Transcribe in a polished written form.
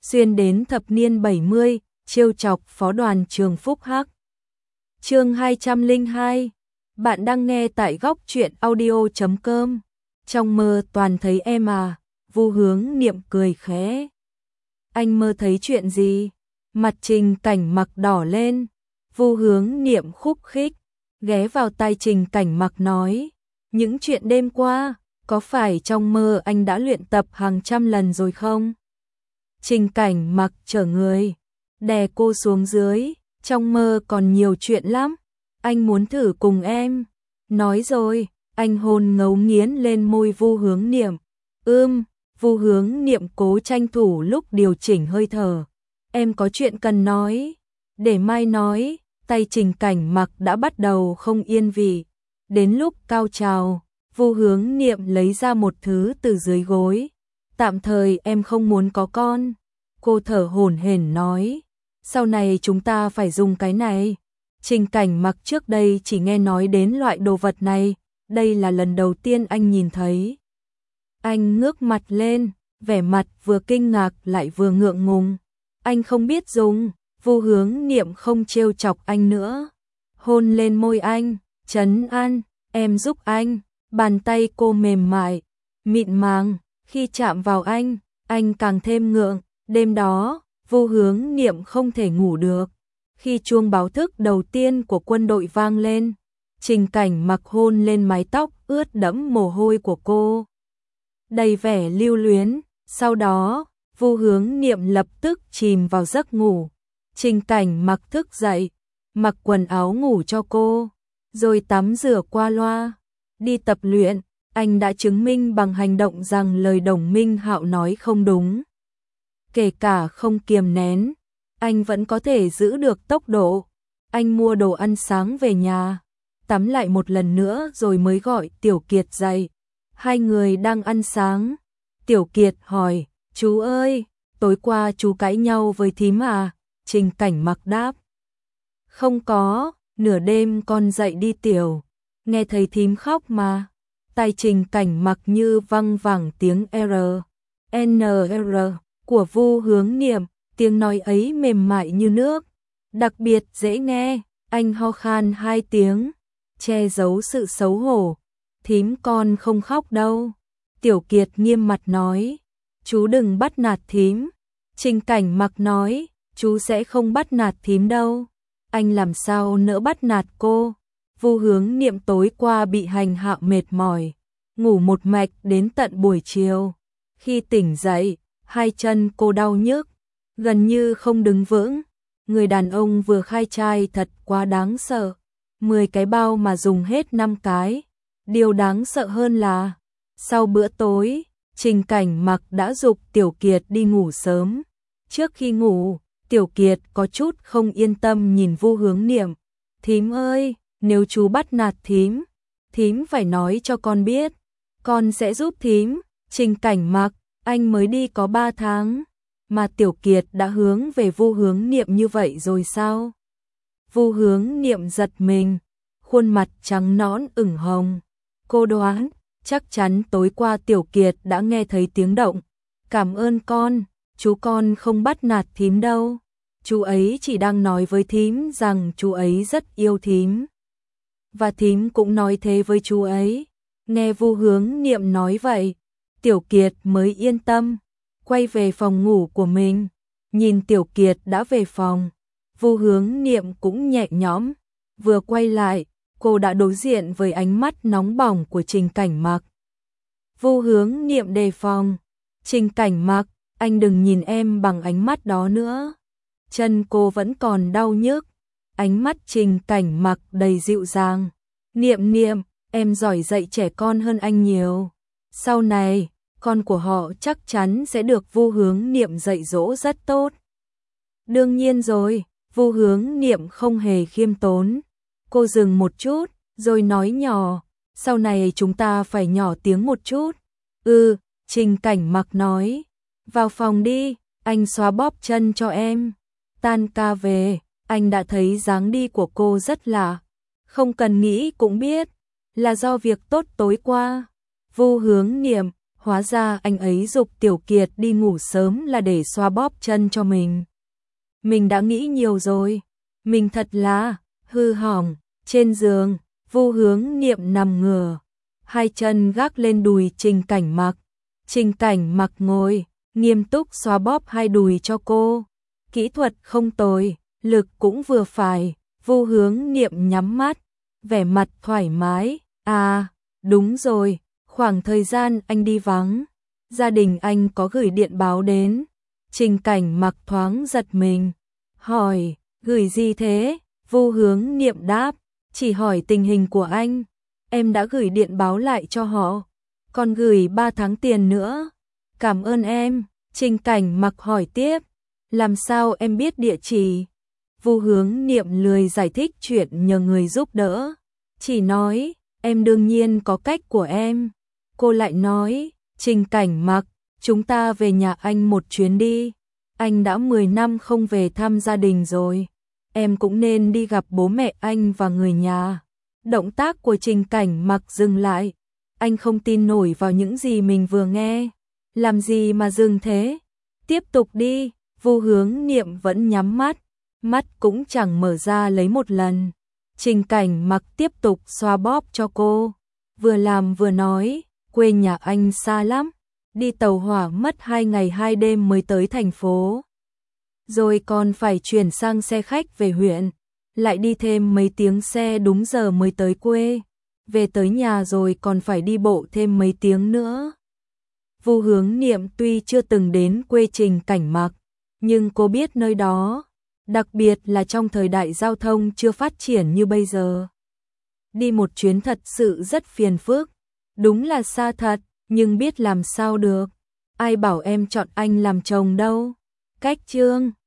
xuyên đến thập niên 70, trêu chọc phó đoàn trường Phúc Hắc. Chương 202. Bạn đang nghe tại góc truyện audio.com. Trong mơ toàn thấy em à? Vu Hướng Niệm cười khẽ. Anh mơ thấy chuyện gì? Mặt Trình Cảnh Mặc đỏ lên. Vu Hướng Niệm khúc khích ghé vào tai Trình Cảnh Mặc nói, những chuyện đêm qua, có phải trong mơ anh đã luyện tập hàng trăm lần rồi không? Trình Cảnh Mặc trở người, đè cô xuống dưới, trong mơ còn nhiều chuyện lắm, anh muốn thử cùng em. Nói rồi, anh hôn ngấu nghiến lên môi Vu Hướng Niệm. Vu Hướng Niệm cố tranh thủ lúc điều chỉnh hơi thở. Em có chuyện cần nói, để mai nói. Tay Trình Cảnh Mặc đã bắt đầu không yên vị. Đến lúc cao trào, Vu Hướng Niệm lấy ra một thứ từ dưới gối. Tạm thời em không muốn có con. Cô thở hổn hển nói. Sau này chúng ta phải dùng cái này. Trình Cảnh Mặc trước đây chỉ nghe nói đến loại đồ vật này. Đây là lần đầu tiên anh nhìn thấy. Anh ngước mặt lên, vẻ mặt vừa kinh ngạc lại vừa ngượng ngùng. Anh không biết dùng. Vu Hướng Niệm không trêu chọc anh nữa. Hôn lên môi anh, trấn an, em giúp anh. Bàn tay cô mềm mại, mịn màng, khi chạm vào anh càng thêm ngượng. Đêm đó, Vu Hướng Niệm không thể ngủ được. Khi chuông báo thức đầu tiên của quân đội vang lên, Trình Cảnh Mặc hôn lên mái tóc ướt đẫm mồ hôi của cô. Đầy vẻ lưu luyến, sau đó, Vu Hướng Niệm lập tức chìm vào giấc ngủ. Trình Cảnh Mặc thức dậy, mặc quần áo ngủ cho cô, rồi tắm rửa qua loa. Đi tập luyện, anh đã chứng minh bằng hành động rằng lời Đồng Minh Hạo nói không đúng. Kể cả không kiềm nén, anh vẫn có thể giữ được tốc độ. Anh mua đồ ăn sáng về nhà, tắm lại một lần nữa rồi mới gọi Tiểu Kiệt dậy. Hai người đang ăn sáng. Tiểu Kiệt hỏi, chú ơi, tối qua chú cãi nhau với thím à? Trình Cảnh Mặc đáp. Không có, nửa đêm con dậy đi tiểu. Nghe thấy thím khóc mà. Tai Trình Cảnh Mặc như văng vẳng tiếng NR của Vu Hướng Niệm. Tiếng nói ấy mềm mại như nước. Đặc biệt dễ nghe. Anh ho khan hai tiếng, che giấu sự xấu hổ. Thím con không khóc đâu. Tiểu Kiệt nghiêm mặt nói. Chú đừng bắt nạt thím. Trình Cảnh Mặc nói. Chú sẽ không bắt nạt thím đâu. Anh làm sao nỡ bắt nạt cô? Vu Hướng Niệm tối qua bị hành hạ mệt mỏi, ngủ một mạch đến tận buổi chiều. Khi tỉnh dậy, hai chân cô đau nhức, gần như không đứng vững. Người đàn ông vừa khai trai thật quá đáng sợ. 10 cái bao mà dùng hết 5 cái. Điều đáng sợ hơn là, sau bữa tối, Trình Cảnh Mặc đã giục Tiểu Kiệt đi ngủ sớm. Trước khi ngủ, Tiểu Kiệt có chút không yên tâm nhìn Vu Hướng Niệm. Thím ơi, nếu chú bắt nạt thím phải nói cho con biết. Con sẽ giúp thím. Trình Cảnh Mặc, anh mới đi có 3 tháng. Mà Tiểu Kiệt đã hướng về Vu Hướng Niệm như vậy rồi sao? Vu Hướng Niệm giật mình, khuôn mặt trắng nõn ửng hồng. Cô đoán, chắc chắn tối qua Tiểu Kiệt đã nghe thấy tiếng động. Cảm ơn con. Chú con không bắt nạt thím đâu. Chú ấy chỉ đang nói với thím rằng chú ấy rất yêu thím. Và thím cũng nói thế với chú ấy. Nghe Vu Hướng Niệm nói vậy, Tiểu Kiệt mới yên tâm, quay về phòng ngủ của mình. Nhìn Tiểu Kiệt đã về phòng, Vu Hướng Niệm cũng nhẹ nhõm. Vừa quay lại, cô đã đối diện với ánh mắt nóng bỏng của Trình Cảnh Mặc. Vu Hướng Niệm đề phòng. Trình Cảnh Mặc, anh đừng nhìn em bằng ánh mắt đó nữa. Chân cô vẫn còn đau nhức. Ánh mắt Trình Cảnh Mặc đầy dịu dàng. Niệm Niệm, em giỏi dạy trẻ con hơn anh nhiều. Sau này, con của họ chắc chắn sẽ được Vu Hướng Niệm dạy dỗ rất tốt. Đương nhiên rồi, Vu Hướng Niệm không hề khiêm tốn. Cô dừng một chút, rồi nói nhỏ, sau này chúng ta phải nhỏ tiếng một chút. Trình Cảnh Mặc nói. Vào phòng đi, anh xoa bóp chân cho em. Tan ca về, anh đã thấy dáng đi của cô rất lạ. Không cần nghĩ cũng biết, là do việc tốt tối qua. Vu Hướng Niệm, Hóa ra anh ấy giục Tiểu Kiệt đi ngủ sớm là để xoa bóp chân cho mình. Mình đã nghĩ nhiều rồi, mình thật là hư hỏng. Trên giường, Vu Hướng Niệm nằm ngửa, hai chân gác lên đùi Trình Cảnh Mặc. Trình Cảnh Mặc ngồi, nghiêm túc xoa bóp hai đùi cho cô. Kỹ thuật không tồi, lực cũng vừa phải. Vu Hướng Niệm nhắm mắt, vẻ mặt thoải mái. À, đúng rồi, khoảng thời gian anh đi vắng, gia đình anh có gửi điện báo đến. Trình Cảnh Mặc thoáng giật mình, hỏi, gửi gì thế? Vu Hướng Niệm đáp, chỉ hỏi tình hình của anh. Em đã gửi điện báo lại cho họ, còn gửi 3 tháng tiền nữa. Cảm ơn em. Trình Cảnh Mặc hỏi tiếp, làm sao em biết địa chỉ? Vu Hướng Niệm lười giải thích chuyện nhờ người giúp đỡ, chỉ nói, em đương nhiên có cách của em. Cô lại nói, Trình Cảnh Mặc, chúng ta về nhà anh một chuyến đi. Anh đã 10 năm không về thăm gia đình rồi, em cũng nên đi gặp bố mẹ anh và người nhà. Động tác của Trình Cảnh Mặc dừng lại, anh không tin nổi vào những gì mình vừa nghe. Làm gì mà dừng thế? Tiếp tục đi. Vu Hướng Niệm vẫn nhắm mắt, mắt cũng chẳng mở ra lấy một lần. Trình Cảnh Mặc tiếp tục xoa bóp cho cô, vừa làm vừa nói, quê nhà anh xa lắm, đi tàu hỏa mất 2 ngày 2 đêm mới tới thành phố. Rồi còn phải chuyển sang xe khách về huyện, lại đi thêm mấy tiếng xe đúng giờ mới tới quê. Về tới nhà rồi còn phải đi bộ thêm mấy tiếng nữa. Vu Hướng Niệm tuy chưa từng đến quê Trình Cảnh Mặc, nhưng cô biết nơi đó, đặc biệt là trong thời đại giao thông chưa phát triển như bây giờ. Đi một chuyến thật sự rất phiền phức, đúng là xa thật, nhưng biết làm sao được. Ai bảo em chọn anh làm chồng đâu. Cách chương